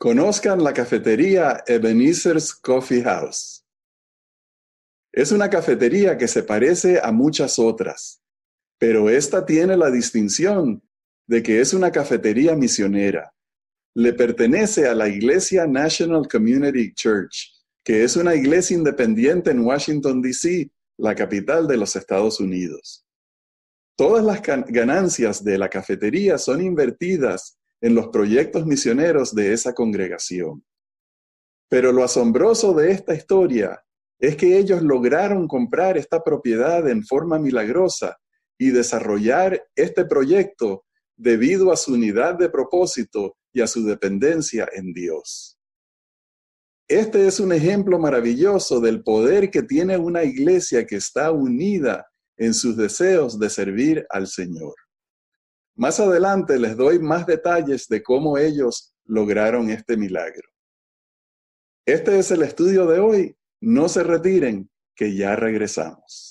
Conozcan la cafetería Ebenezer's Coffee House. Es una cafetería que se parece a muchas otras, pero esta tiene la distinción de que es una cafetería misionera. Le pertenece a la Iglesia National Community Church, que es una iglesia independiente en Washington, D.C., la capital de los Estados Unidos. Todas las ganancias de la cafetería son invertidas en los proyectos misioneros de esa congregación. Pero lo asombroso de esta historia es que ellos lograron comprar esta propiedad en forma milagrosa y desarrollar este proyecto debido a su unidad de propósito y a su dependencia en Dios. Este es un ejemplo maravilloso del poder que tiene una iglesia que está unida en sus deseos de servir al Señor. Más adelante les doy más detalles de cómo ellos lograron este milagro. Este es el estudio de hoy. No se retiren, que ya regresamos.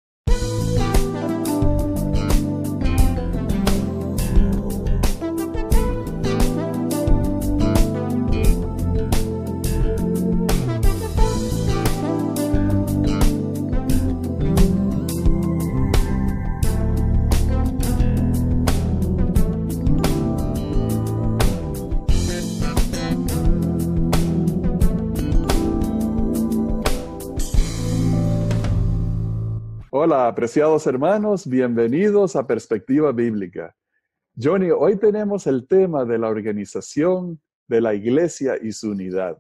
Hola, apreciados hermanos, bienvenidos a Perspectiva Bíblica. Johnny, hoy tenemos el tema de la organización de la iglesia y su unidad.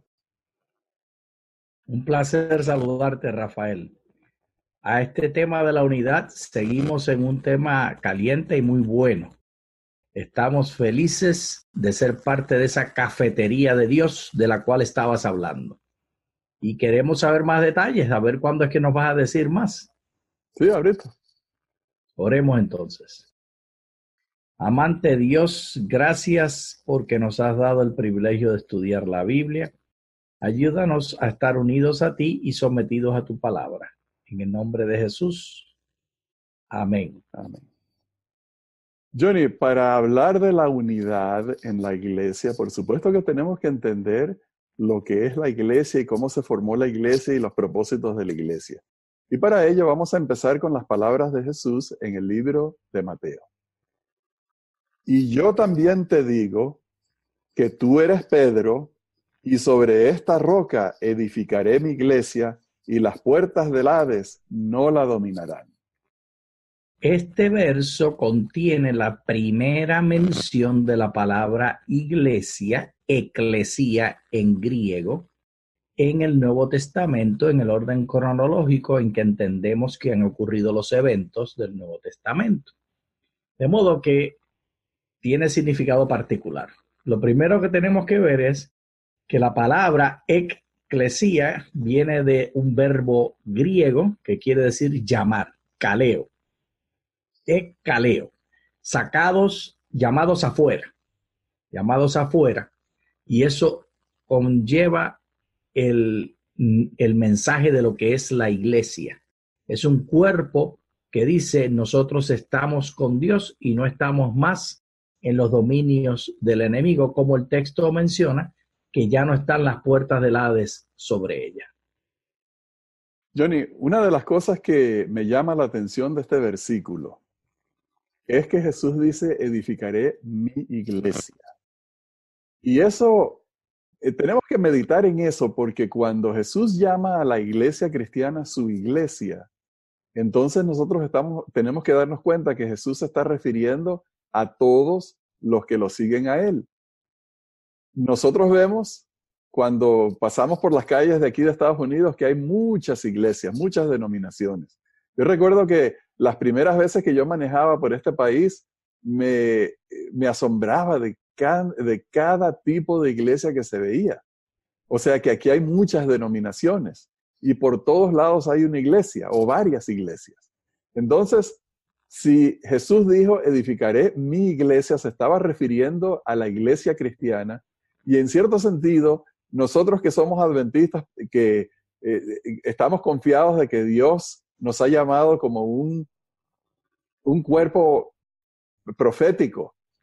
Un placer saludarte, Rafael. A este tema de la unidad seguimos en un tema caliente y muy bueno. Estamos felices de ser parte de esa cafetería de Dios de la cual estabas hablando. Y queremos saber más detalles, a ver cuándo es que nos vas a decir más. Sí, ahorita. Oremos entonces. Amante Dios, gracias porque nos has dado el privilegio de estudiar la Biblia. Ayúdanos a estar unidos a ti y sometidos a tu palabra. En el nombre de Jesús. Amén. Amén. Johnny, para hablar de la unidad en la iglesia, por supuesto que tenemos que entender lo que es la iglesia y cómo se formó la iglesia y los propósitos de la iglesia. Y para ello vamos a empezar con las palabras de Jesús en el libro de Mateo. Y yo también te digo que tú eres Pedro, y sobre esta roca edificaré mi iglesia, y las puertas del Hades no la dominarán. Este verso contiene la primera mención de la palabra iglesia, eclesía en griego, en el Nuevo Testamento, en el orden cronológico en que entendemos que han ocurrido los eventos del Nuevo Testamento. De modo que tiene significado particular. Lo primero que tenemos que ver es que la palabra eclesía viene de un verbo griego que quiere decir llamar, kaleo. Ekaleo, sacados, llamados afuera, y eso conlleva el mensaje de lo que es la iglesia. Es un cuerpo que dice nosotros estamos con Dios y no estamos más en los dominios del enemigo, como el texto menciona, que ya no están las puertas del Hades sobre ella. Johnny, una de las cosas que me llama la atención de este versículo es que Jesús dice, edificaré mi iglesia. Y eso, tenemos que meditar en eso, porque cuando Jesús llama a la iglesia cristiana su iglesia, entonces nosotros tenemos que darnos cuenta que Jesús se está refiriendo a todos los que lo siguen a Él. Nosotros vemos, cuando pasamos por las calles de aquí de Estados Unidos, que hay muchas iglesias, muchas denominaciones. Yo recuerdo que las primeras veces que yo manejaba por este país, me asombraba de cada tipo de iglesia que se veía. O sea que aquí hay muchas denominaciones y por todos lados hay una iglesia o varias iglesias. Entonces, si Jesús dijo, edificaré mi iglesia, se estaba refiriendo a la iglesia cristiana y en cierto sentido, nosotros que somos adventistas, que estamos confiados de que Dios nos ha llamado como un cuerpo profético.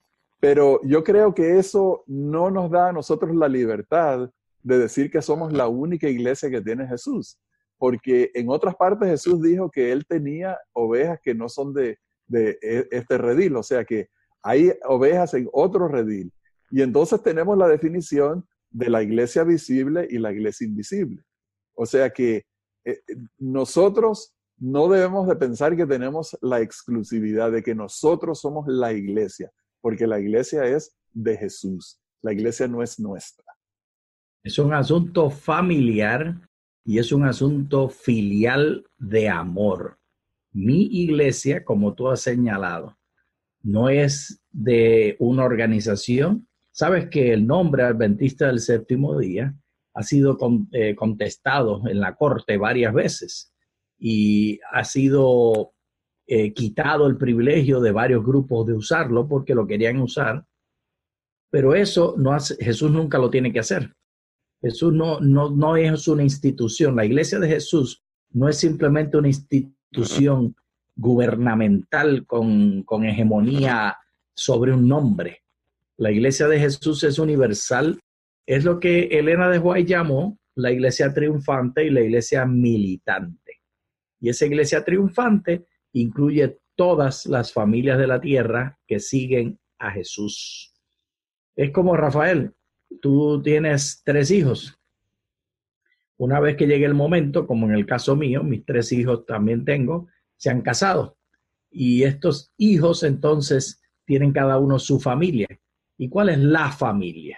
Pero yo creo que eso no nos da a nosotros la libertad de decir que somos la única iglesia que tiene Jesús. Porque en otras partes Jesús dijo que él tenía ovejas que no son de este redil, o sea que hay ovejas en otro redil. Y entonces tenemos la definición de la iglesia visible y la iglesia invisible. O sea que nosotros no debemos de pensar que tenemos la exclusividad de que nosotros somos la iglesia, porque la iglesia es de Jesús. La iglesia no es nuestra. Es un asunto familiar y es un asunto filial de amor. Mi iglesia, como tú has señalado, no es de una organización. Sabes que el nombre Adventista del Séptimo Día ha sido contestado en la corte varias veces y ha sido quitado el privilegio de varios grupos de usarlo porque lo querían usar, pero eso no hace, Jesús nunca lo tiene que hacer. Jesús no es una institución. La iglesia de Jesús no es simplemente una institución gubernamental con hegemonía sobre un nombre. La iglesia de Jesús es universal. Es lo que Elena de White llamó la iglesia triunfante y la iglesia militante. Y esa iglesia triunfante incluye todas las familias de la tierra que siguen a Jesús. Es como Rafael, tú tienes 3 hijos. Una vez que llegue el momento, como en el caso mío, mis 3 hijos también tengo, se han casado. Y estos hijos entonces tienen cada uno su familia. ¿Y cuál es la familia?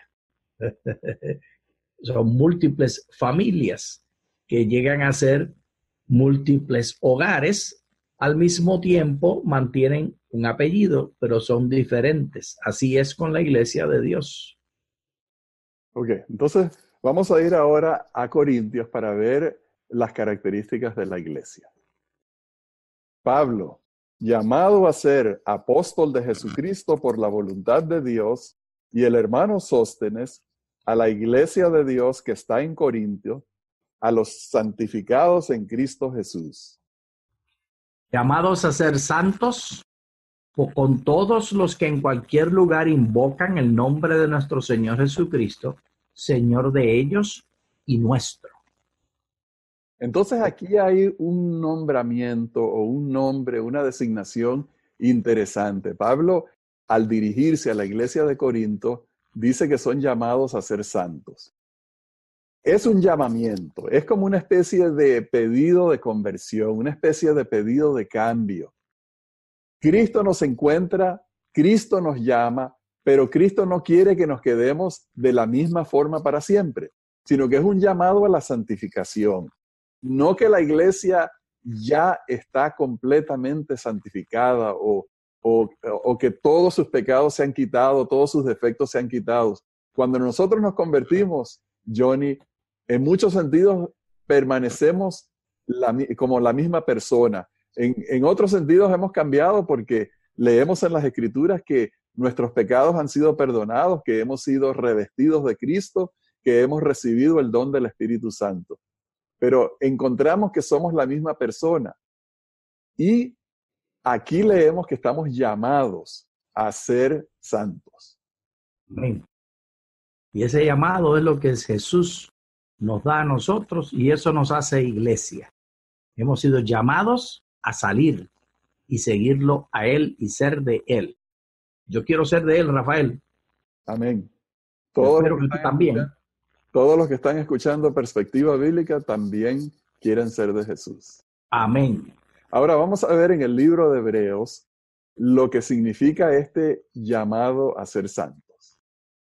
Son múltiples familias que llegan a ser múltiples hogares. Al mismo tiempo mantienen un apellido, pero son diferentes. Así es con la iglesia de Dios. Ok, entonces vamos a ir ahora a Corintios para ver las características de la iglesia. Pablo, llamado a ser apóstol de Jesucristo por la voluntad de Dios, y el hermano Sóstenes, a la iglesia de Dios que está en Corintio, a los santificados en Cristo Jesús. Llamados a ser santos con todos los que en cualquier lugar invocan el nombre de nuestro Señor Jesucristo, Señor de ellos y nuestro. Entonces aquí hay un nombramiento o un nombre, una designación interesante. Pablo, al dirigirse a la iglesia de Corinto, dice que son llamados a ser santos. Es un llamamiento, es como una especie de pedido de conversión, una especie de pedido de cambio. Cristo nos encuentra, Cristo nos llama, pero Cristo no quiere que nos quedemos de la misma forma para siempre, sino que es un llamado a la santificación. No que la iglesia ya está completamente santificada o que todos sus pecados se han quitado, todos sus defectos se han quitado. Cuando nosotros nos convertimos, Johnny, en muchos sentidos permanecemos como la misma persona. En otros sentidos hemos cambiado porque leemos en las Escrituras que nuestros pecados han sido perdonados, que hemos sido revestidos de Cristo, que hemos recibido el don del Espíritu Santo. Pero encontramos que somos la misma persona. Y aquí leemos que estamos llamados a ser santos. Amén. Y ese llamado es lo que Jesús nos da a nosotros y eso nos hace iglesia. Hemos sido llamados a salir y seguirlo a Él y ser de Él. Yo quiero ser de Él, Rafael. Amén. Espero que tú también. Todos los que están escuchando Perspectiva Bíblica también quieren ser de Jesús. Amén. Ahora vamos a ver en el libro de Hebreos lo que significa este llamado a ser santos.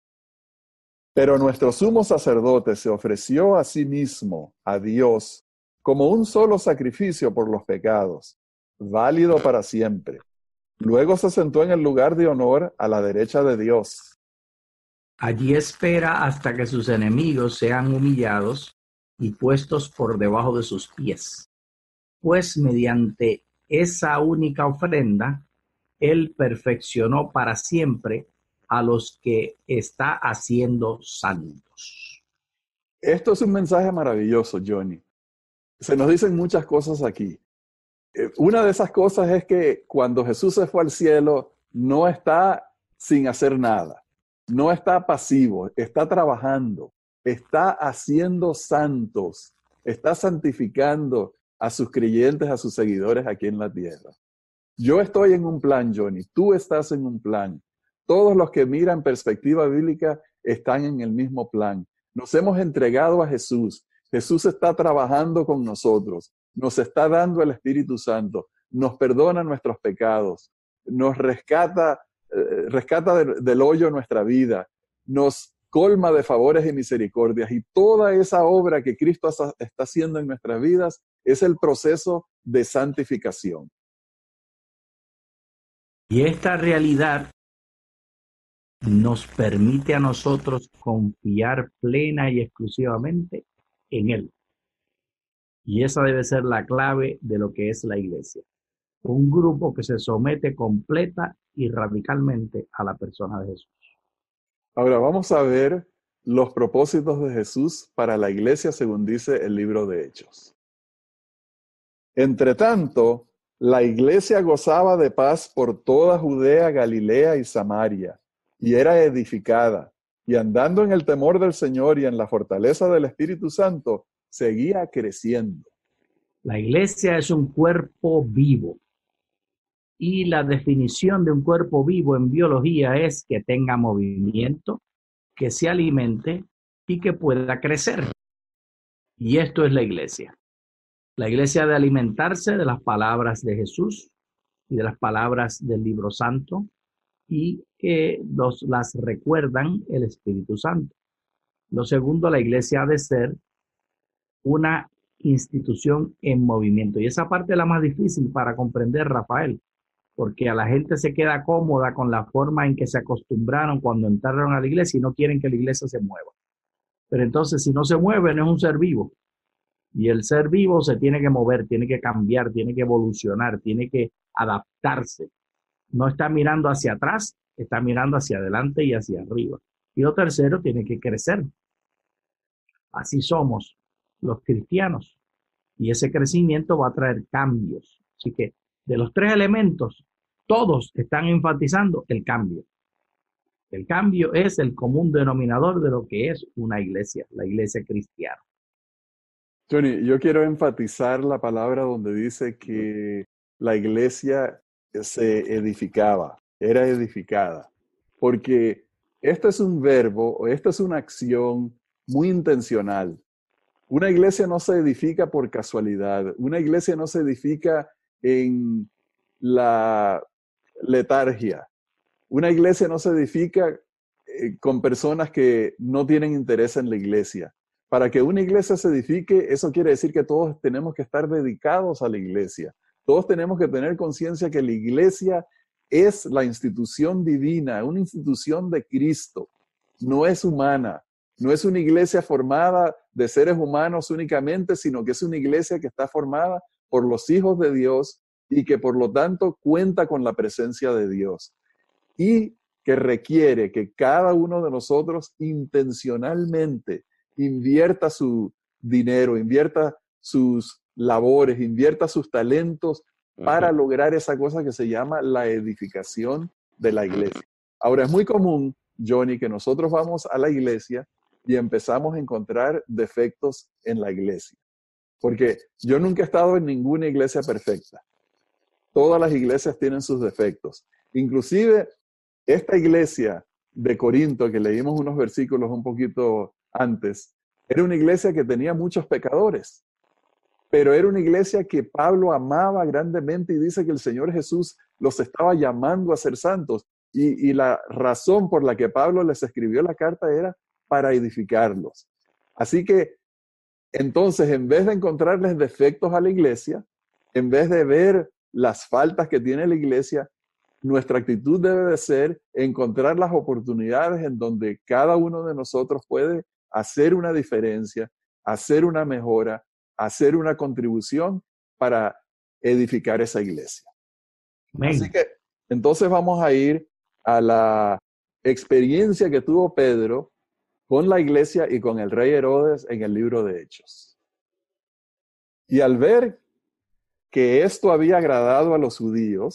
Pero nuestro sumo sacerdote se ofreció a sí mismo, a Dios, como un solo sacrificio por los pecados, válido para siempre. Luego se sentó en el lugar de honor a la derecha de Dios. Allí espera hasta que sus enemigos sean humillados y puestos por debajo de sus pies. Pues mediante esa única ofrenda, Él perfeccionó para siempre a los que está haciendo santos. Esto es un mensaje maravilloso, Johnny. Se nos dicen muchas cosas aquí. Una de esas cosas es que cuando Jesús se fue al cielo, no está sin hacer nada. No está pasivo, está trabajando, está haciendo santos, está santificando a sus creyentes, a sus seguidores aquí en la tierra. Yo estoy en un plan, Johnny, tú estás en un plan. Todos los que miran perspectiva bíblica están en el mismo plan. Nos hemos entregado a Jesús. Jesús está trabajando con nosotros. Nos está dando el Espíritu Santo. Nos perdona nuestros pecados. Nos rescata del hoyo nuestra vida. Nos colma de favores y misericordias. Y toda esa obra que Cristo está haciendo en nuestras vidas es el proceso de santificación. Y esta realidad nos permite a nosotros confiar plena y exclusivamente en Él. Y esa debe ser la clave de lo que es la iglesia. Un grupo que se somete completa y radicalmente a la persona de Jesús. Ahora vamos a ver los propósitos de Jesús para la iglesia según dice el libro de Hechos. Entre tanto, la iglesia gozaba de paz por toda Judea, Galilea y Samaria, y era edificada, y andando en el temor del Señor y en la fortaleza del Espíritu Santo, seguía creciendo. La iglesia es un cuerpo vivo. Y la definición de un cuerpo vivo en biología es que tenga movimiento, que se alimente y que pueda crecer. Y esto es la iglesia. La iglesia ha de alimentarse de las palabras de Jesús y de las palabras del libro santo y que las recuerdan el Espíritu Santo. Lo segundo, la iglesia ha de ser una institución en movimiento. Y esa parte es la más difícil para comprender, Rafael, porque a la gente se queda cómoda con la forma en que se acostumbraron cuando entraron a la iglesia y no quieren que la iglesia se mueva. Pero entonces, si no se mueve, no es un ser vivo. Y el ser vivo se tiene que mover, tiene que cambiar, tiene que evolucionar, tiene que adaptarse. No está mirando hacia atrás, está mirando hacia adelante y hacia arriba. Y lo tercero, tiene que crecer. Así somos los cristianos. Y ese crecimiento va a traer cambios. Así que de los tres elementos, todos están enfatizando el cambio. El cambio es el común denominador de lo que es una iglesia, la iglesia cristiana. Johnny, yo quiero enfatizar la palabra donde dice que la iglesia se edificaba, era edificada, porque esto es un verbo, o esto es una acción muy intencional. Una iglesia no se edifica por casualidad, una iglesia no se edifica en la letargia, una iglesia no se edifica con personas que no tienen interés en la iglesia. Para que una iglesia se edifique, eso quiere decir que todos tenemos que estar dedicados a la iglesia. Todos tenemos que tener conciencia que la iglesia es la institución divina, una institución de Cristo. No es humana, no es una iglesia formada de seres humanos únicamente, sino que es una iglesia que está formada por los hijos de Dios y que por lo tanto cuenta con la presencia de Dios. Y que requiere que cada uno de nosotros intencionalmente invierta su dinero, invierta sus labores, invierta sus talentos para lograr esa cosa que se llama la edificación de la iglesia. Ahora, es muy común, Johnny, que nosotros vamos a la iglesia y empezamos a encontrar defectos en la iglesia. Porque yo nunca he estado en ninguna iglesia perfecta. Todas las iglesias tienen sus defectos. Inclusive, esta iglesia de Corinto, que leímos unos versículos un poquito antes, era una iglesia que tenía muchos pecadores, pero era una iglesia que Pablo amaba grandemente y dice que el Señor Jesús los estaba llamando a ser santos. Y la razón por la que Pablo les escribió la carta era para edificarlos. Así que, entonces, en vez de encontrarles defectos a la iglesia, en vez de ver las faltas que tiene la iglesia, nuestra actitud debe de ser encontrar las oportunidades en donde cada uno de nosotros puede hacer una diferencia, hacer una mejora, hacer una contribución para edificar esa iglesia. Amén. Así que entonces vamos a ir a la experiencia que tuvo Pedro con la iglesia y con el rey Herodes en el libro de Hechos. Y al ver que esto había agradado a los judíos,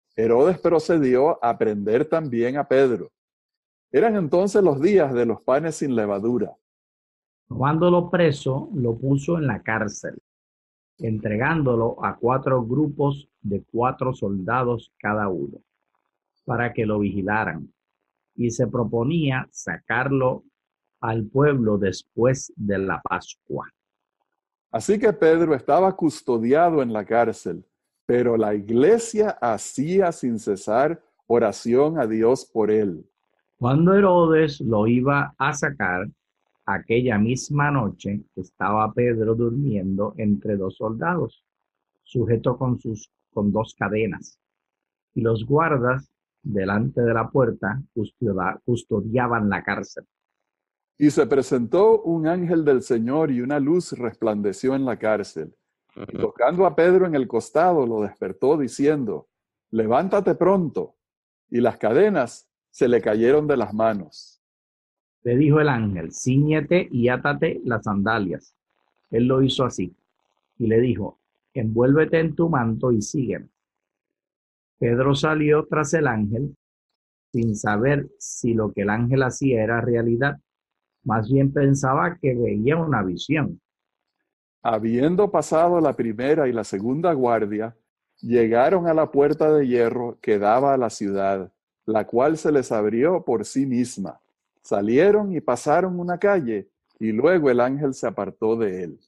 Herodes procedió a prender también a Pedro. Eran entonces los días de los panes sin levadura. Tomándolo preso, lo puso en la cárcel, entregándolo a 4 grupos de 4 soldados cada uno, para que lo vigilaran, y se proponía sacarlo al pueblo después de la Pascua. Así que Pedro estaba custodiado en la cárcel, pero la iglesia hacía sin cesar oración a Dios por él. Cuando Herodes lo iba a sacar, aquella misma noche estaba Pedro durmiendo entre 2 soldados, sujeto con 2 cadenas, y los guardas delante de la puerta custodiaban la cárcel. Y se presentó un ángel del Señor y una luz resplandeció en la cárcel. Y tocando a Pedro en el costado, lo despertó diciendo, levántate pronto. Y las cadenas se le cayeron de las manos. Le dijo el ángel, cíñete y átate las sandalias. Él lo hizo así, y le dijo, envuélvete en tu manto y sígueme. Pedro salió tras el ángel, sin saber si lo que el ángel hacía era realidad. Más bien pensaba que veía una visión. Habiendo pasado la primera y la segunda guardia, llegaron a la puerta de hierro que daba a la ciudad, la cual se les abrió por sí misma. Salieron y pasaron una calle, y luego el ángel se apartó de él.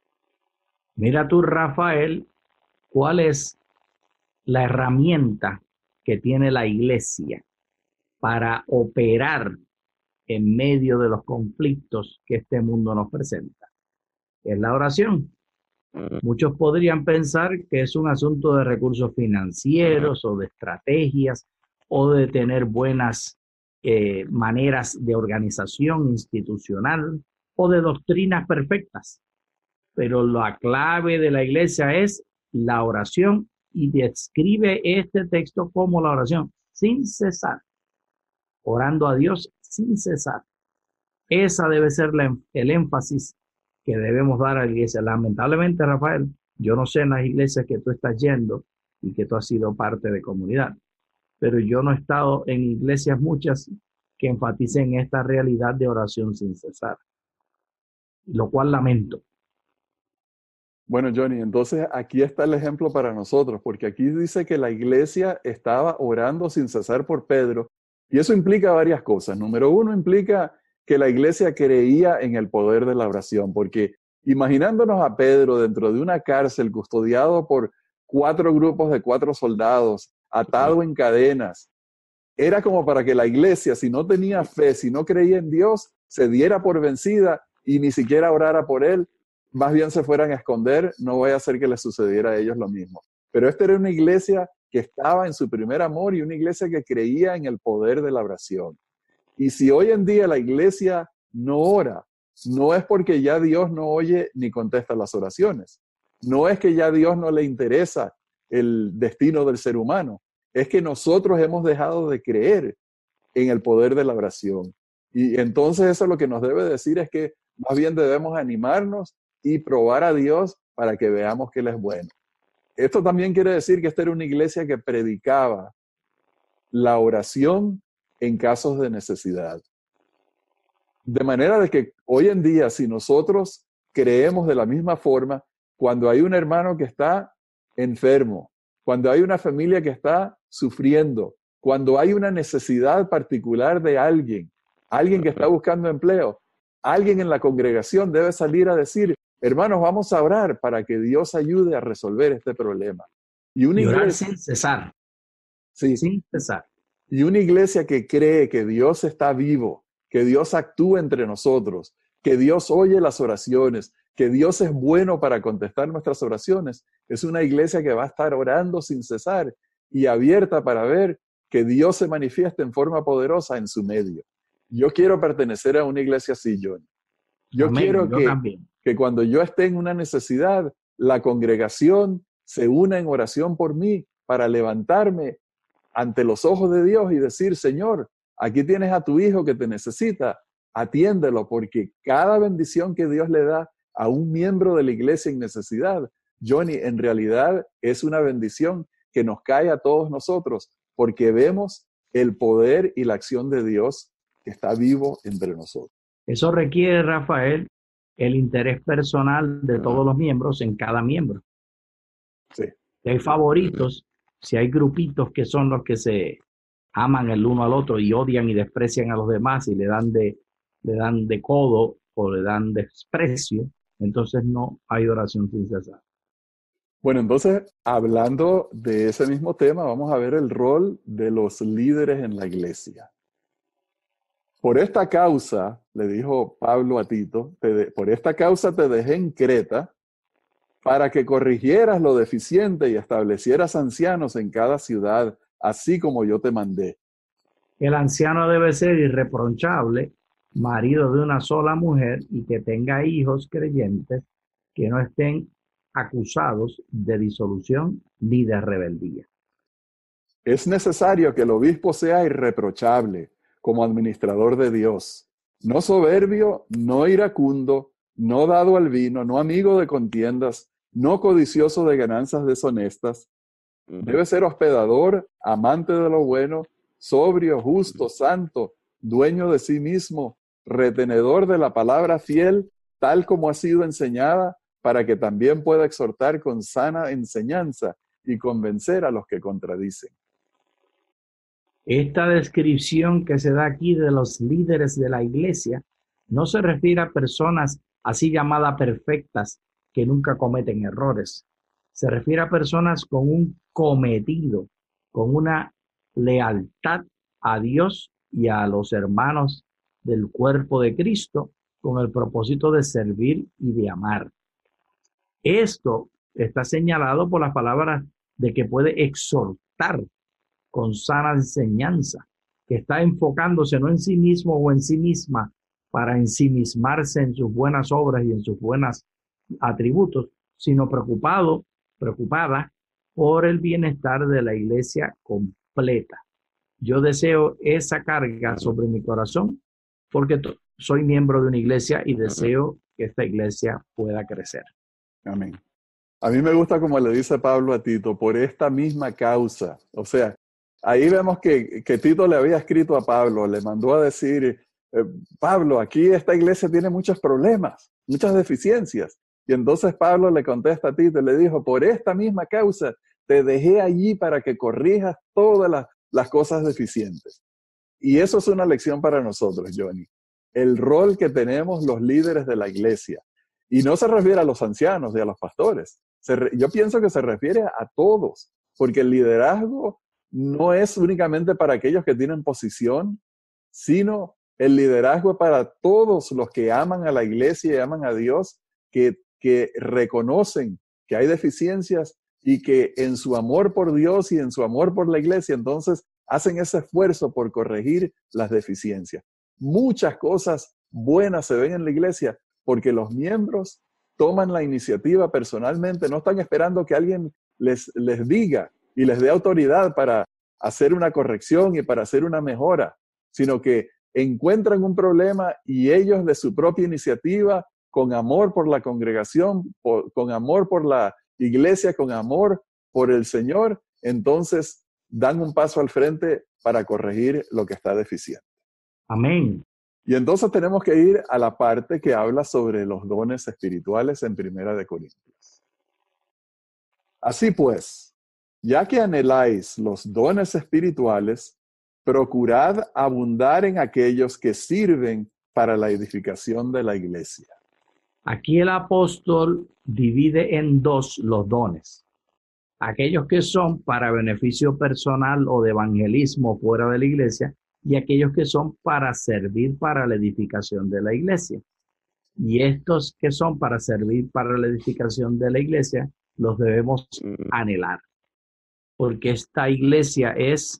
Mira tú, Rafael, cuál es la herramienta que tiene la iglesia para operar en medio de los conflictos que este mundo nos presenta. Es la oración. Muchos podrían pensar que es un asunto de recursos financieros o de estrategias o de tener buenas maneras de organización institucional o de doctrinas perfectas. Pero la clave de la iglesia es la oración y describe este texto como la oración sin cesar, orando a Dios sin cesar. Esa debe ser el énfasis que debemos dar a la iglesia. Lamentablemente, Rafael, yo no sé en las iglesias que tú estás yendo y que tú has sido parte de comunidad, pero yo no he estado en iglesias muchas que enfaticen esta realidad de oración sin cesar, lo cual lamento. Bueno, Johnny, entonces aquí está el ejemplo para nosotros, porque aquí dice que la iglesia estaba orando sin cesar por Pedro, y eso implica varias cosas. Número uno, implica que la iglesia creía en el poder de la oración, porque imaginándonos a Pedro dentro de una cárcel custodiado por 4 grupos de 4 soldados, atado en cadenas, era como para que la iglesia, si no tenía fe, si no creía en Dios, se diera por vencida y ni siquiera orara por él, más bien se fueran a esconder, no voy a hacer que les sucediera a ellos lo mismo. Pero esta era una iglesia que estaba en su primer amor y una iglesia que creía en el poder de la oración. Y si hoy en día la iglesia no ora, no es porque ya Dios no oye ni contesta las oraciones. No es que ya a Dios no le interesa el destino del ser humano. Es que nosotros hemos dejado de creer en el poder de la oración. Y entonces eso lo que nos debe decir es que más bien debemos animarnos y probar a Dios para que veamos que Él es bueno. Esto también quiere decir que esta era una iglesia que predicaba la oración en casos de necesidad. De manera de que hoy en día, si nosotros creemos de la misma forma, cuando hay un hermano que está enfermo, cuando hay una familia que está sufriendo, cuando hay una necesidad particular de alguien que está buscando empleo, alguien en la congregación debe salir a decir, hermanos, vamos a orar para que Dios ayude a resolver este problema. Y una iglesia, sin cesar. sí, Sin cesar. Y una iglesia que cree que Dios está vivo, que Dios actúa entre nosotros, que Dios oye las oraciones, que Dios es bueno para contestar nuestras oraciones, es una iglesia que va a estar orando sin cesar y abierta para ver que Dios se manifiesta en forma poderosa en su medio. Yo quiero pertenecer a una iglesia así, John. Yo Amén, quiero yo también. que cuando yo esté en una necesidad, la congregación se una en oración por mí para levantarme ante los ojos de Dios y decir, Señor, aquí tienes a tu hijo que te necesita, atiéndelo, porque cada bendición que Dios le da a un miembro de la iglesia en necesidad, Johnny, en realidad es una bendición que nos cae a todos nosotros, porque vemos el poder y la acción de Dios que está vivo entre nosotros. Eso requiere, Rafael, el interés personal de todos los miembros en cada miembro. Sí. Si hay favoritos, si hay grupitos que son los que se aman el uno al otro y odian y desprecian a los demás y le dan de codo o le dan desprecio, entonces no hay oración sin cesar. Bueno, entonces, hablando de ese mismo tema, vamos a ver el rol de los líderes en la iglesia. Por esta causa, le dijo Pablo a Tito, por esta causa te dejé en Creta para que corrigieras lo deficiente y establecieras ancianos en cada ciudad, así como yo te mandé. El anciano debe ser irreprochable, marido de una sola mujer y que tenga hijos creyentes que no estén acusados de disolución ni de rebeldía. Es necesario que el obispo sea irreprochable como administrador de Dios, no soberbio, no iracundo, no dado al vino, no amigo de contiendas, no codicioso de ganancias deshonestas. Debe ser hospedador, amante de lo bueno, sobrio, justo, santo, dueño de sí mismo, retenedor de la palabra fiel, tal como ha sido enseñada, para que también pueda exhortar con sana enseñanza y convencer a los que contradicen. Esta descripción que se da aquí de los líderes de la iglesia no se refiere a personas así llamadas perfectas que nunca cometen errores. Se refiere a personas con un cometido, con una lealtad a Dios y a los hermanos del cuerpo de Cristo, con el propósito de servir y de amar. Esto está señalado por las palabras de que puede exhortar con sana enseñanza, que está enfocándose no en sí mismo o en sí misma para ensimismarse en sus buenas obras y en sus buenos atributos, sino preocupada por el bienestar de la iglesia completa. Yo deseo esa carga sobre mi corazón porque soy miembro de una iglesia y deseo que esta iglesia pueda crecer. Amén. A mí me gusta como le dice Pablo a Tito, por esta misma causa. O sea, ahí vemos que Tito le había escrito a Pablo, le mandó a decir, Pablo, aquí esta iglesia tiene muchos problemas, muchas deficiencias. Y entonces Pablo le contesta a Tito y le dijo, por esta misma causa te dejé allí para que corrijas todas las cosas deficientes. Y eso es una lección para nosotros, Johnny. El rol que tenemos los líderes de la iglesia. Y no se refiere a los ancianos y a los pastores. Yo pienso que se refiere a todos, porque el liderazgo no es únicamente para aquellos que tienen posición, sino el liderazgo para todos los que aman a la iglesia y aman a Dios, que reconocen que hay deficiencias y que en su amor por Dios y en su amor por la iglesia, entonces hacen ese esfuerzo por corregir las deficiencias. Muchas cosas buenas se ven en la iglesia porque los miembros toman la iniciativa personalmente, no están esperando que alguien les diga y les dé autoridad para hacer una corrección y para hacer una mejora, sino que encuentran un problema y ellos de su propia iniciativa, con amor por la congregación, con amor por la iglesia, con amor por el Señor, entonces dan un paso al frente para corregir lo que está deficiente. Amén. Y entonces tenemos que ir a la parte que habla sobre los dones espirituales en 1 Corintios. Así pues, ya que anheláis los dones espirituales, procurad abundar en aquellos que sirven para la edificación de la iglesia. Aquí el apóstol divide en dos los dones. Aquellos que son para beneficio personal o de evangelismo fuera de la iglesia y aquellos que son para servir para la edificación de la iglesia. Y estos que son para servir para la edificación de la iglesia, los debemos anhelar. Porque esta iglesia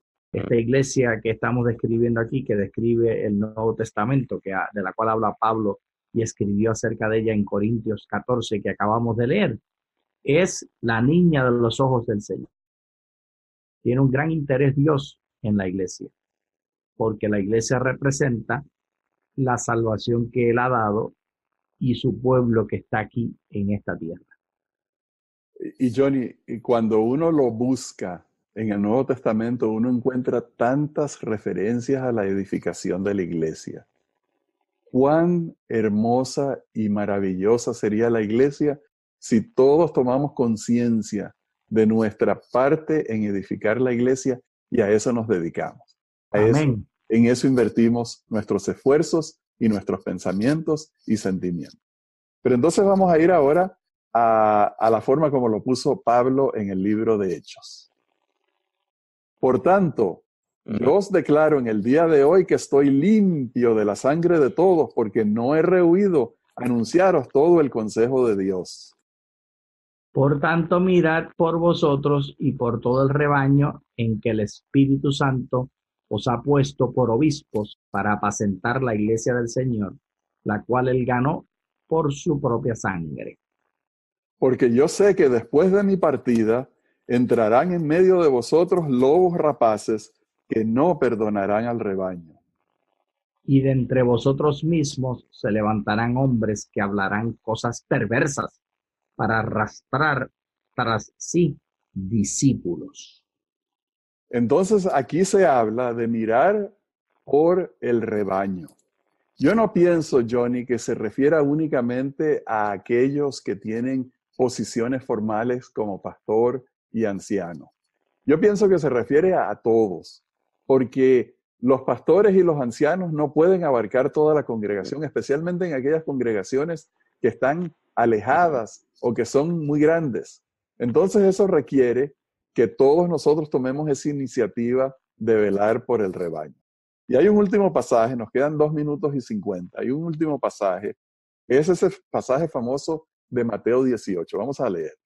que estamos describiendo aquí, que describe el Nuevo Testamento, de la cual habla Pablo y escribió acerca de ella en Corintios 14, que acabamos de leer, es la niña de los ojos del Señor. Tiene un gran interés Dios en la iglesia, porque la iglesia representa la salvación que Él ha dado y su pueblo que está aquí en esta tierra. Y Johnny, y cuando uno lo busca en el Nuevo Testamento, uno encuentra tantas referencias a la edificación de la iglesia. Cuán hermosa y maravillosa sería la iglesia si todos tomamos conciencia de nuestra parte en edificar la iglesia y a eso nos dedicamos. Amén. En eso invertimos nuestros esfuerzos y nuestros pensamientos y sentimientos. Pero entonces vamos a ir ahora a la forma como lo puso Pablo en el libro de Hechos. Por tanto, yo os declaro en el día de hoy que estoy limpio de la sangre de todos, porque no he rehuido anunciaros todo el consejo de Dios. Por tanto, mirad por vosotros y por todo el rebaño en que el Espíritu Santo os ha puesto por obispos para apacentar la iglesia del Señor, la cual él ganó por su propia sangre. Porque yo sé que después de mi partida entrarán en medio de vosotros lobos rapaces que no perdonarán al rebaño. Y de entre vosotros mismos se levantarán hombres que hablarán cosas perversas para arrastrar tras sí discípulos. Entonces aquí se habla de mirar por el rebaño. Yo no pienso, Johnny, que se refiera únicamente a aquellos que tienen posiciones formales como pastor y anciano. Yo pienso que se refiere a todos, porque los pastores y los ancianos no pueden abarcar toda la congregación, especialmente en aquellas congregaciones que están alejadas o que son muy grandes. Entonces eso requiere que todos nosotros tomemos esa iniciativa de velar por el rebaño. Y hay un último pasaje, nos quedan 2 minutos y 50. Hay un último pasaje, es ese pasaje famoso de Mateo 18. Vamos a leer.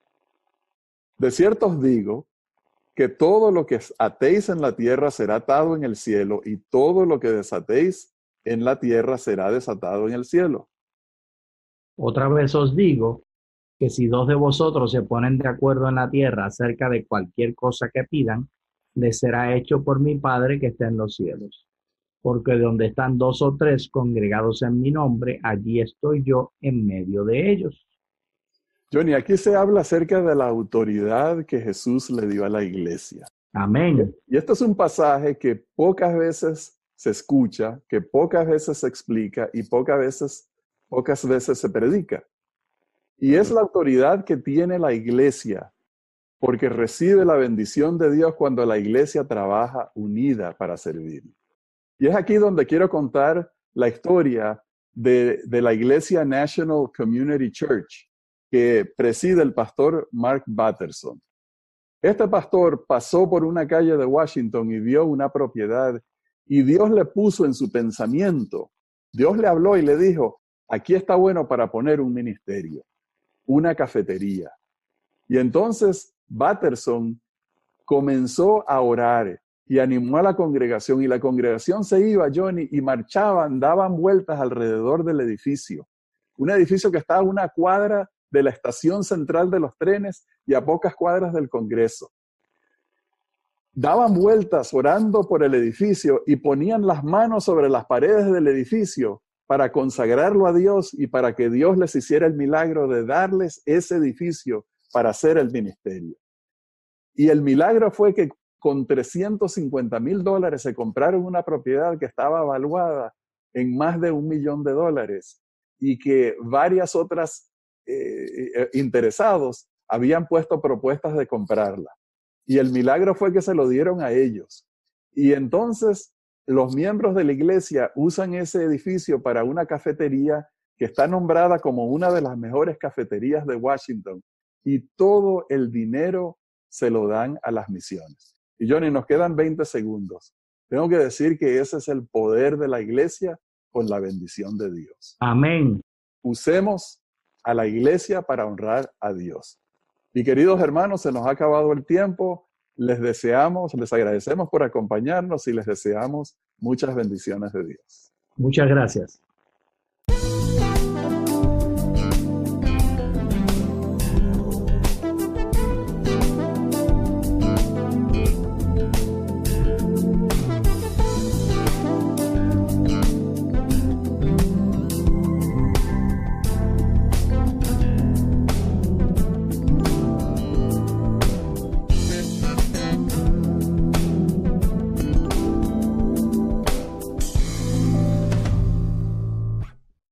De cierto os digo que todo lo que atéis en la tierra será atado en el cielo, y todo lo que desatéis en la tierra será desatado en el cielo. Otra vez os digo que si dos de vosotros se ponen de acuerdo en la tierra acerca de cualquier cosa que pidan, les será hecho por mi Padre que está en los cielos. Porque donde están 2 o 3 congregados en mi nombre, allí estoy yo en medio de ellos. Johnny, aquí se habla acerca de la autoridad que Jesús le dio a la iglesia. Amén. Y este es un pasaje que pocas veces se escucha, que pocas veces se explica y pocas veces se predica. Y es la autoridad que tiene la iglesia, porque recibe la bendición de Dios cuando la iglesia trabaja unida para servir. Y es aquí donde quiero contar la historia de la iglesia National Community Church, que preside el pastor Mark Batterson. Este pastor pasó por una calle de Washington y vio una propiedad y Dios le puso en su pensamiento. Dios le habló y le dijo, aquí está bueno para poner un ministerio, una cafetería. Y entonces Batterson comenzó a orar y animó a la congregación, y la congregación se iba, Johnny, y marchaban, daban vueltas alrededor del edificio. Un edificio que estaba a una cuadra de la estación central de los trenes y a pocas cuadras del Congreso. Daban vueltas orando por el edificio y ponían las manos sobre las paredes del edificio para consagrarlo a Dios y para que Dios les hiciera el milagro de darles ese edificio para hacer el ministerio. Y el milagro fue que con $350,000 se compraron una propiedad que estaba evaluada en más de $1 millón y que varias otras interesados habían puesto propuestas de comprarla. Y el milagro fue que se lo dieron a ellos. Y entonces los miembros de la iglesia usan ese edificio para una cafetería que está nombrada como una de las mejores cafeterías de Washington. Y todo el dinero se lo dan a las misiones. Y Johnny, nos quedan 20 segundos. Tengo que decir que ese es el poder de la iglesia con la bendición de Dios. Amén. Usemos a la iglesia para honrar a Dios. Y queridos hermanos, se nos ha acabado el tiempo. Les agradecemos por acompañarnos y les deseamos muchas bendiciones de Dios. Muchas gracias.